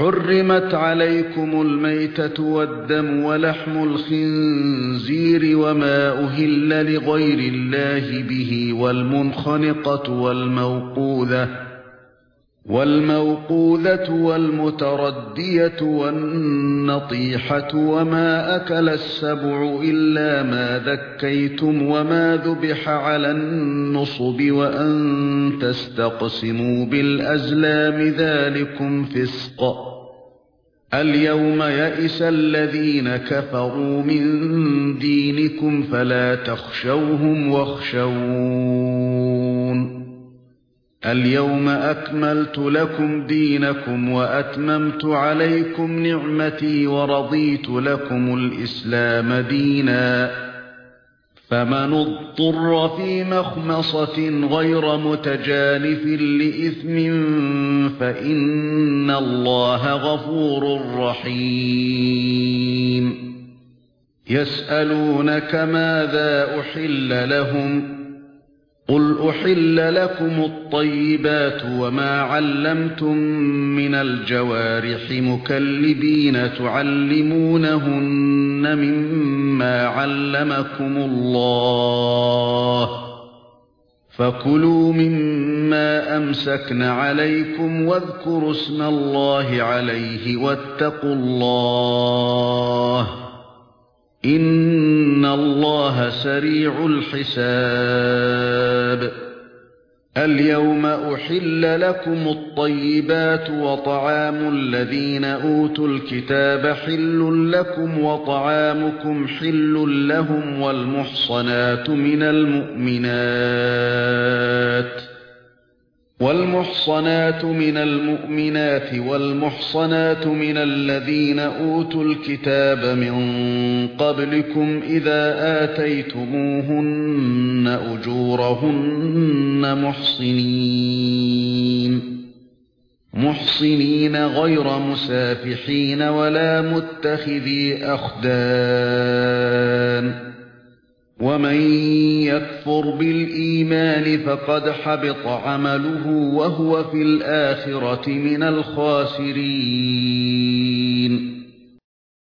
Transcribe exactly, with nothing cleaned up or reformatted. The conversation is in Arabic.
حرمت عليكم الميتة والدم ولحم الخنزير وما أهل لغير الله به والمنخنقة والموقوذة والموقوذة والمتردية والنطيحة وما أكل السبع إلا ما ذكيتم وما ذبح على النصب وأن تستقسموا بالأزلام ذلكم فسق. اليوم يئس الذين كفروا من دينكم فلا تخشوهم واخشون. اليوم أكملت لكم دينكم وأتممت عليكم نعمتي ورضيت لكم الإسلام دينا. فمن اضطر في مخمصة غير متجانف لإثم فإن الله غفور رحيم. يسألونك ماذا أحل لهم قل أحل لكم الطيبات وما علمتم من الجوارح مكلبين تعلمونهن مما علمكم الله فكلوا مما أمسكن عليكم واذكروا اسم الله عليه واتقوا الله إن الله سريع الحساب. اليوم أحل لكم الطيبات وطعام الذين أوتوا الكتاب حل لكم وطعامكم حل لهم والمحصنات من المؤمنات والمحصنات من المؤمنات والمحصنات من الذين أوتوا الكتاب من قبلكم إذا آتيتموهن أجورهن محصنين محصنين غير مسافحين ولا متخذي أخدان. ومن يكفر بالإيمان فقد حبط عمله وهو في الآخرة من الخاسرين.